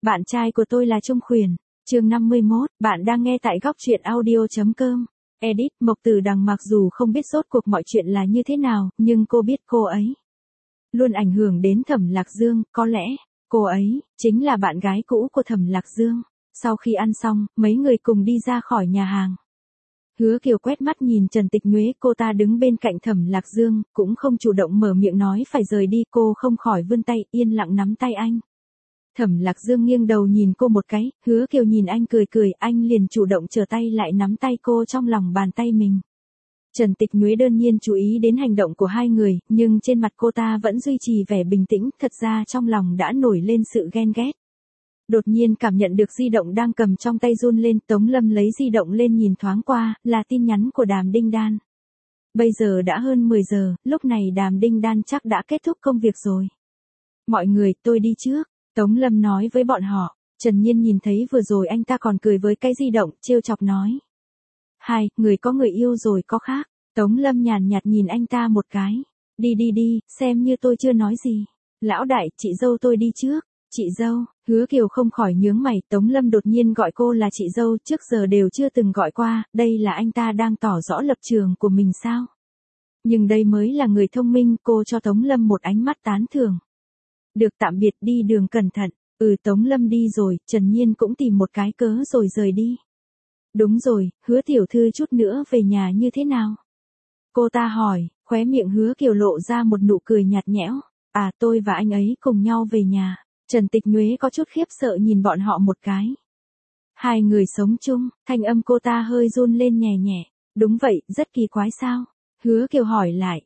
Bạn trai của tôi là Trung Khuyển. Chương 51, bạn đang nghe tại góc truyện audio.com. Edit, Mộc Tử Đằng mặc dù không biết rốt cuộc mọi chuyện là như thế nào, nhưng cô biết cô ấy luôn ảnh hưởng đến Thẩm Lạc Dương, có lẽ cô ấy chính là bạn gái cũ của Thẩm Lạc Dương. Sau khi ăn xong, mấy người cùng đi ra khỏi nhà hàng. Hứa Kiều quét mắt nhìn Trần Tịch Nhuế, cô ta đứng bên cạnh Thẩm Lạc Dương, cũng không chủ động mở miệng nói phải rời đi, cô không khỏi vươn tay, yên lặng nắm tay anh. Thẩm Lạc Dương nghiêng đầu nhìn cô một cái, Hứa Kiều nhìn anh cười cười, anh liền chủ động trở tay lại nắm tay cô trong lòng bàn tay mình. Trần Tịch Nhuế đơn nhiên chú ý đến hành động của hai người, nhưng trên mặt cô ta vẫn duy trì vẻ bình tĩnh, thật ra trong lòng đã nổi lên sự ghen ghét. Đột nhiên cảm nhận được di động đang cầm trong tay run lên, Tống Lâm lấy di động lên nhìn thoáng qua, là tin nhắn của Đàm Đinh Đan. Bây giờ đã hơn 10 giờ, lúc này Đàm Đinh Đan chắc đã kết thúc công việc rồi. Mọi người, tôi đi trước, Tống Lâm nói với bọn họ. Trần Nhiên nhìn thấy vừa rồi anh ta còn cười với cái di động, trêu chọc nói. Hai, người có người yêu rồi có khác. Tống Lâm nhàn nhạt nhìn anh ta một cái. Đi, xem như tôi chưa nói gì. Lão đại, chị dâu tôi đi trước. Chị dâu, Hứa Kiều không khỏi nhướng mày, Tống Lâm đột nhiên gọi cô là chị dâu, trước giờ đều chưa từng gọi qua, đây là anh ta đang tỏ rõ lập trường của mình sao? Nhưng đây mới là người thông minh, cô cho Tống Lâm một ánh mắt tán thưởng. Được, tạm biệt, đi đường cẩn thận. Tống Lâm đi rồi, Trần Nhiên cũng tìm một cái cớ rồi rời đi. Đúng rồi, Hứa tiểu thư chút nữa về nhà như thế nào? Cô ta hỏi, khóe miệng Hứa Kiều lộ ra một nụ cười nhạt nhẽo. À, tôi và anh ấy cùng nhau về nhà. Trần Tịch Nhuế có chút khiếp sợ nhìn bọn họ một cái. Hai người sống chung, thanh âm cô ta hơi run lên nhẹ nhẹ. Đúng vậy, rất kỳ quái sao? Hứa Kiều hỏi lại,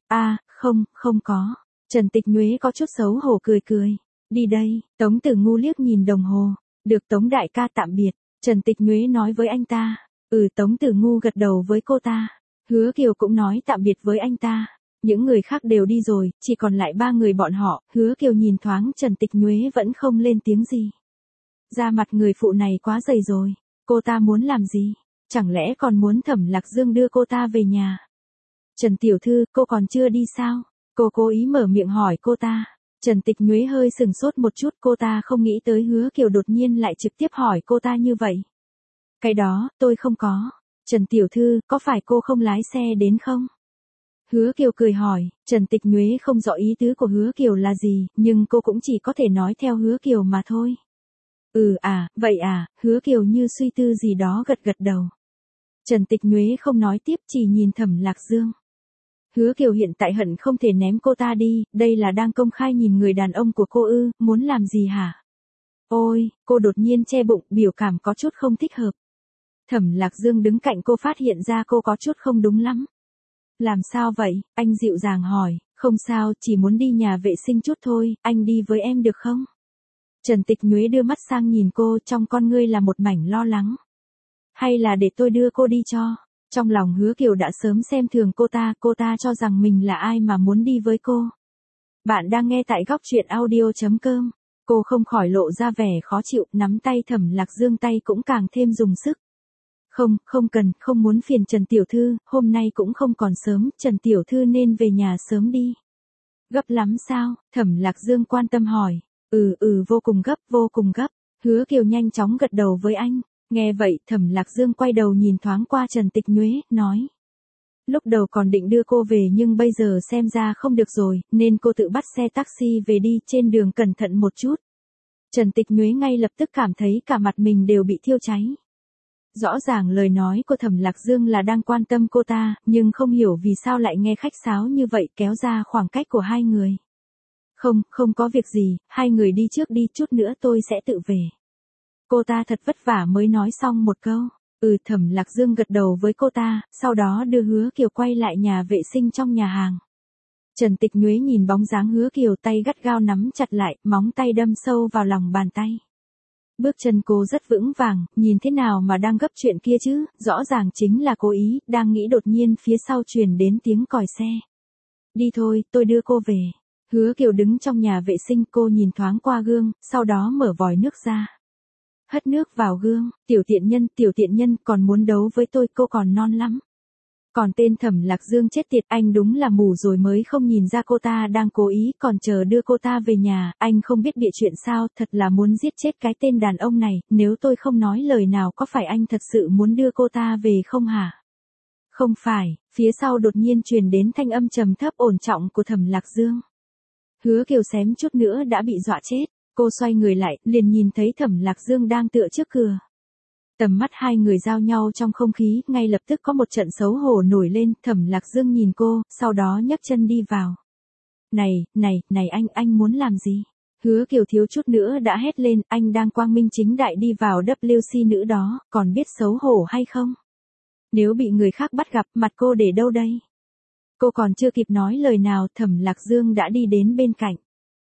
không có. Trần Tịch Nhuế có chút xấu hổ cười cười. Đi đây, Tống Tử Ngu liếc nhìn đồng hồ. Được Tống đại ca tạm biệt. Trần Tịch Nhuế nói với anh ta. Tống Tử Ngu gật đầu với cô ta. Hứa Kiều cũng nói tạm biệt với anh ta. Những người khác đều đi rồi, chỉ còn lại ba người bọn họ. Hứa Kiều nhìn thoáng Trần Tịch Nhuế vẫn không lên tiếng gì. Da mặt người phụ này quá dày rồi. Cô ta muốn làm gì? Chẳng lẽ còn muốn Thẩm Lạc Dương đưa cô ta về nhà? Trần tiểu thư, cô còn chưa đi sao? Cô cố ý mở miệng hỏi cô ta. Trần Tịch Nhuế hơi sừng sốt một chút, cô ta không nghĩ tới Hứa Kiều đột nhiên lại trực tiếp hỏi cô ta như vậy. Cái đó, tôi không có. Trần tiểu thư, có phải cô không lái xe đến không? Hứa Kiều cười hỏi, Trần Tịch Nhuế không rõ ý tứ của Hứa Kiều là gì, nhưng cô cũng chỉ có thể nói theo Hứa Kiều mà thôi. Vậy à, Hứa Kiều như suy tư gì đó gật gật đầu. Trần Tịch Nhuế không nói tiếp, chỉ nhìn Thẩm Lạc Dương. Hứa Kiều hiện tại hận không thể ném cô ta đi, đây là đang công khai nhìn người đàn ông của cô ư, muốn làm gì hả? Ôi, cô đột nhiên che bụng, biểu cảm có chút không thích hợp. Thẩm Lạc Dương đứng cạnh cô phát hiện ra cô có chút không đúng lắm. Làm sao vậy? Anh dịu dàng hỏi, không sao, chỉ muốn đi nhà vệ sinh chút thôi, anh đi với em được không? Trần Tịch Nhuế đưa mắt sang nhìn cô, trong con ngươi là một mảnh lo lắng. Hay là để tôi đưa cô đi cho? Trong lòng Hứa Kiều đã sớm xem thường cô ta cho rằng mình là ai mà muốn đi với cô. Bạn đang nghe tại góc truyện audio.com. Cô không khỏi lộ ra vẻ khó chịu, nắm tay Thẩm Lạc Dương, tay cũng càng thêm dùng sức. Không cần, không muốn phiền Trần tiểu thư, hôm nay cũng không còn sớm, Trần tiểu thư nên về nhà sớm đi. Gấp lắm sao? Thẩm Lạc Dương quan tâm hỏi. Vô cùng gấp. Hứa Kiều nhanh chóng gật đầu với anh. Nghe vậy, Thẩm Lạc Dương quay đầu nhìn thoáng qua Trần Tịch Nhuế, nói. Lúc đầu còn định đưa cô về nhưng bây giờ xem ra không được rồi, nên cô tự bắt xe taxi về đi, trên đường cẩn thận một chút. Trần Tịch Nhuế ngay lập tức cảm thấy cả mặt mình đều bị thiêu cháy. Rõ ràng lời nói của Thẩm Lạc Dương là đang quan tâm cô ta, nhưng không hiểu vì sao lại nghe khách sáo như vậy, kéo ra khoảng cách của hai người. Không có việc gì, hai người đi trước đi, chút nữa tôi sẽ tự về. Cô ta thật vất vả mới nói xong một câu. Thẩm Lạc Dương gật đầu với cô ta, sau đó đưa Hứa Kiều quay lại nhà vệ sinh trong nhà hàng. Trần Tịch Nhuế nhìn bóng dáng Hứa Kiều, tay gắt gao nắm chặt lại, móng tay đâm sâu vào lòng bàn tay. Bước chân cô rất vững vàng, nhìn thế nào mà đang gấp chuyện kia chứ, rõ ràng chính là cố ý, đang nghĩ đột nhiên phía sau truyền đến tiếng còi xe. Đi thôi, tôi đưa cô về. Hứa Kiều đứng trong nhà vệ sinh, cô nhìn thoáng qua gương, sau đó mở vòi nước ra. Hất nước vào gương, tiểu tiện nhân, còn muốn đấu với tôi, cô còn non lắm. Còn tên Thẩm Lạc Dương chết tiệt, anh đúng là mù rồi mới không nhìn ra cô ta đang cố ý còn chờ đưa cô ta về nhà, anh không biết bịa chuyện sao, thật là muốn giết chết cái tên đàn ông này, nếu tôi không nói lời nào có phải anh thật sự muốn đưa cô ta về không hả? Không phải, phía sau đột nhiên truyền đến thanh âm trầm thấp ổn trọng của Thẩm Lạc Dương. Hứa Kiều xém chút nữa đã bị dọa chết, cô xoay người lại, liền nhìn thấy Thẩm Lạc Dương đang tựa trước cửa. Tầm mắt hai người giao nhau trong không khí, ngay lập tức có một trận xấu hổ nổi lên, Thẩm Lạc Dương nhìn cô, sau đó nhấc chân đi vào. Này anh muốn làm gì? Hứa Kiều thiếu chút nữa đã hét lên, anh đang quang minh chính đại đi vào WC nữ đó, còn biết xấu hổ hay không? Nếu bị người khác bắt gặp, mặt cô để đâu đây? Cô còn chưa kịp nói lời nào, Thẩm Lạc Dương đã đi đến bên cạnh.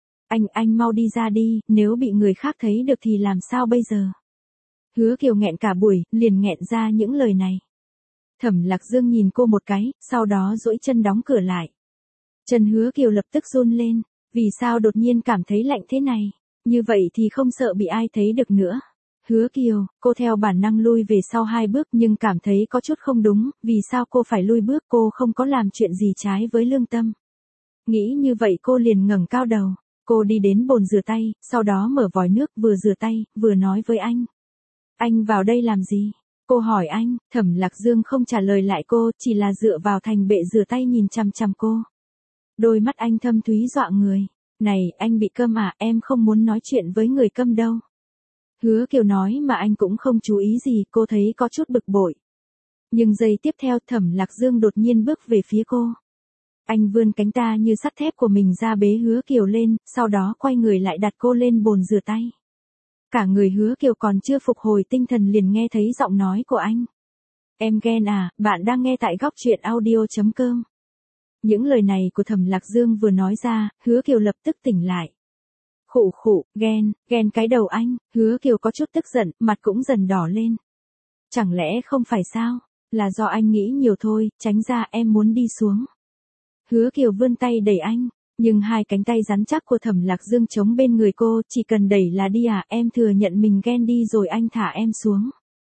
Anh mau đi ra đi, nếu bị người khác thấy được thì làm sao bây giờ? Hứa Kiều nghẹn cả buổi, liền nghẹn ra những lời này. Thẩm Lạc Dương nhìn cô một cái, sau đó duỗi chân đóng cửa lại. Chân Hứa Kiều lập tức run lên, vì sao đột nhiên cảm thấy lạnh thế này, như vậy thì không sợ bị ai thấy được nữa. Hứa Kiều, cô theo bản năng lui về sau 2 bước nhưng cảm thấy có chút không đúng, vì sao cô phải lui bước, cô không có làm chuyện gì trái với lương tâm. Nghĩ như vậy cô liền ngẩng cao đầu, cô đi đến bồn rửa tay, sau đó mở vòi nước vừa rửa tay, vừa nói với anh. Anh vào đây làm gì? Cô hỏi anh, Thẩm Lạc Dương không trả lời lại cô, chỉ là dựa vào thành bệ rửa tay nhìn chằm chằm cô. Đôi mắt anh thâm thúy dọa người. Này, anh bị câm à, em không muốn nói chuyện với người câm đâu. Hứa Kiều nói mà anh cũng không chú ý gì, cô thấy có chút bực bội. Nhưng giây tiếp theo Thẩm Lạc Dương đột nhiên bước về phía cô. Anh vươn cánh tay như sắt thép của mình ra bế Hứa Kiều lên, sau đó quay người lại đặt cô lên bồn rửa tay. Cả người Hứa Kiều còn chưa phục hồi tinh thần liền nghe thấy giọng nói của anh. Em ghen à, bạn đang nghe tại góc truyện audio.com. Những lời này của Thẩm Lạc Dương vừa nói ra, Hứa Kiều lập tức tỉnh lại. Khụ, ghen cái đầu anh, Hứa Kiều có chút tức giận, mặt cũng dần đỏ lên. Chẳng lẽ không phải sao, là do anh nghĩ nhiều thôi, tránh ra em muốn đi xuống. Hứa Kiều vươn tay đẩy anh, nhưng hai cánh tay rắn chắc của Thẩm Lạc Dương chống bên người cô, chỉ cần đẩy là đi à, em thừa nhận mình ghen đi rồi anh thả em xuống.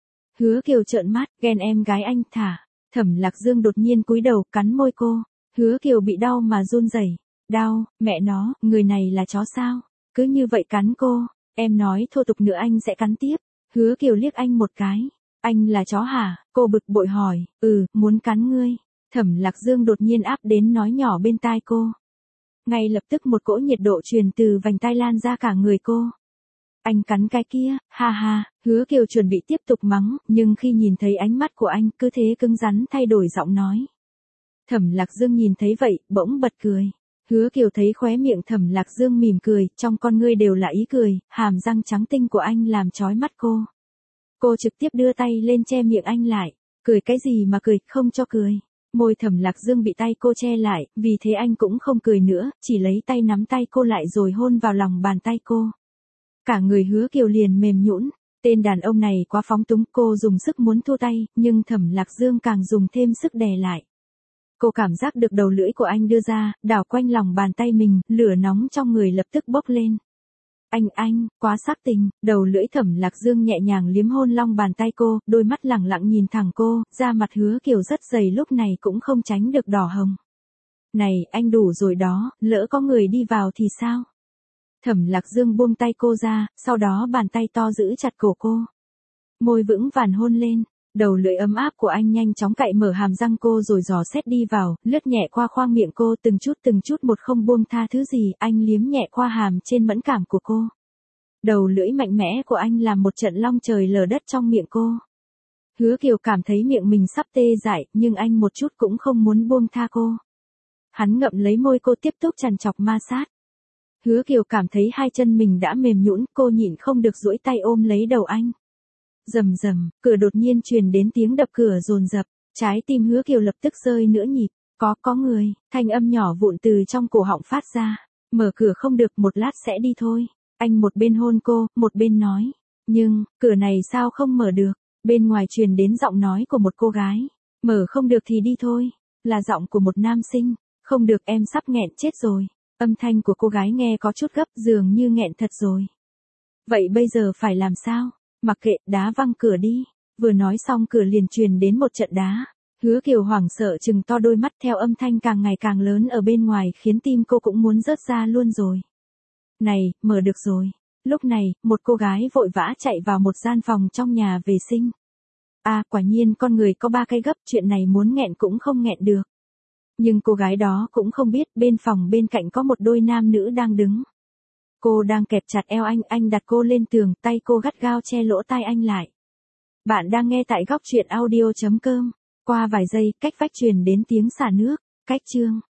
Hứa Kiều trợn mắt, ghen em gái anh thả. Thẩm Lạc Dương đột nhiên cúi đầu cắn môi cô, Hứa Kiều bị đau mà run rẩy. Đau, mẹ nó, người này là chó sao? Cứ như vậy cắn cô, em nói thô tục nữa anh sẽ cắn tiếp. Hứa Kiều liếc anh một cái. Anh là chó hả? Cô bực bội hỏi, muốn cắn ngươi. Thẩm Lạc Dương đột nhiên áp đến nói nhỏ bên tai cô. Ngay lập tức một cỗ nhiệt độ truyền từ vành tai lan ra cả người cô. Anh cắn cái kia, ha, Hứa Kiều chuẩn bị tiếp tục mắng, nhưng khi nhìn thấy ánh mắt của anh cứ thế cứng rắn thay đổi giọng nói. Thẩm Lạc Dương nhìn thấy vậy, bỗng bật cười. Hứa Kiều thấy khóe miệng Thẩm Lạc Dương mỉm cười, trong con ngươi đều là ý cười, hàm răng trắng tinh của anh làm chói mắt cô. Cô trực tiếp đưa tay lên che miệng anh lại, cười cái gì mà cười, không cho cười. Môi Thẩm Lạc Dương bị tay cô che lại, vì thế anh cũng không cười nữa, chỉ lấy tay nắm tay cô lại rồi hôn vào lòng bàn tay cô. Cả người Hứa Kiều liền mềm nhũn, tên đàn ông này quá phóng túng, cô dùng sức muốn thua tay, nhưng Thẩm Lạc Dương càng dùng thêm sức đè lại. Cô cảm giác được đầu lưỡi của anh đưa ra, đảo quanh lòng bàn tay mình, lửa nóng trong người lập tức bốc lên. Anh, quá sắc tình, đầu lưỡi Thẩm Lạc Dương nhẹ nhàng liếm hôn lòng bàn tay cô, đôi mắt lẳng lặng nhìn thẳng cô, da mặt Hứa Kiều rất dày lúc này cũng không tránh được đỏ hồng. Này, anh đủ rồi đó, lỡ có người đi vào thì sao? Thẩm Lạc Dương buông tay cô ra, sau đó bàn tay to giữ chặt cổ cô. Môi vững vàng hôn lên, đầu lưỡi ấm áp của anh nhanh chóng cạy mở hàm răng cô rồi dò xét đi vào, lướt nhẹ qua khoang miệng cô từng chút một không buông tha thứ gì, anh liếm nhẹ qua hàm trên mẫn cảm của cô. Đầu lưỡi mạnh mẽ của anh làm một trận long trời lở đất trong miệng cô. Hứa Kiều cảm thấy miệng mình sắp tê dại, nhưng anh một chút cũng không muốn buông tha cô. Hắn ngậm lấy môi cô tiếp tục trằn trọc ma sát. Hứa Kiều cảm thấy hai chân mình đã mềm nhũn, cô nhịn không được duỗi tay ôm lấy đầu anh. Rầm rầm, cửa đột nhiên truyền đến tiếng đập cửa dồn dập, trái tim Hứa Kiều lập tức rơi nửa nhịp, có người, thanh âm nhỏ vụn từ trong cổ họng phát ra, mở cửa không được, một lát sẽ đi thôi. Anh một bên hôn cô, một bên nói, nhưng, cửa này sao không mở được, bên ngoài truyền đến giọng nói của một cô gái, mở không được thì đi thôi, là giọng của một nam sinh, không được em sắp nghẹn chết rồi, âm thanh của cô gái nghe có chút gấp dường như nghẹn thật rồi. Vậy bây giờ phải làm sao? Mặc kệ, đá văng cửa đi. Vừa nói xong cửa liền truyền đến một trận đá. Hứa Kiều hoảng sợ trừng to đôi mắt theo âm thanh càng ngày càng lớn ở bên ngoài khiến tim cô cũng muốn rớt ra luôn rồi. Này, mở được rồi. Lúc này, một cô gái vội vã chạy vào một gian phòng trong nhà vệ sinh. À, quả nhiên con người có 3 cái gấp, chuyện này muốn nghẹn cũng không nghẹn được. Nhưng cô gái đó cũng không biết bên phòng bên cạnh có một đôi nam nữ đang đứng. Cô đang kẹp chặt eo anh đặt cô lên tường, tay cô gắt gao che lỗ tai anh lại. Bạn đang nghe tại góc truyện audio.com. Qua vài giây, cách vách truyền đến tiếng xả nước. Cách chương.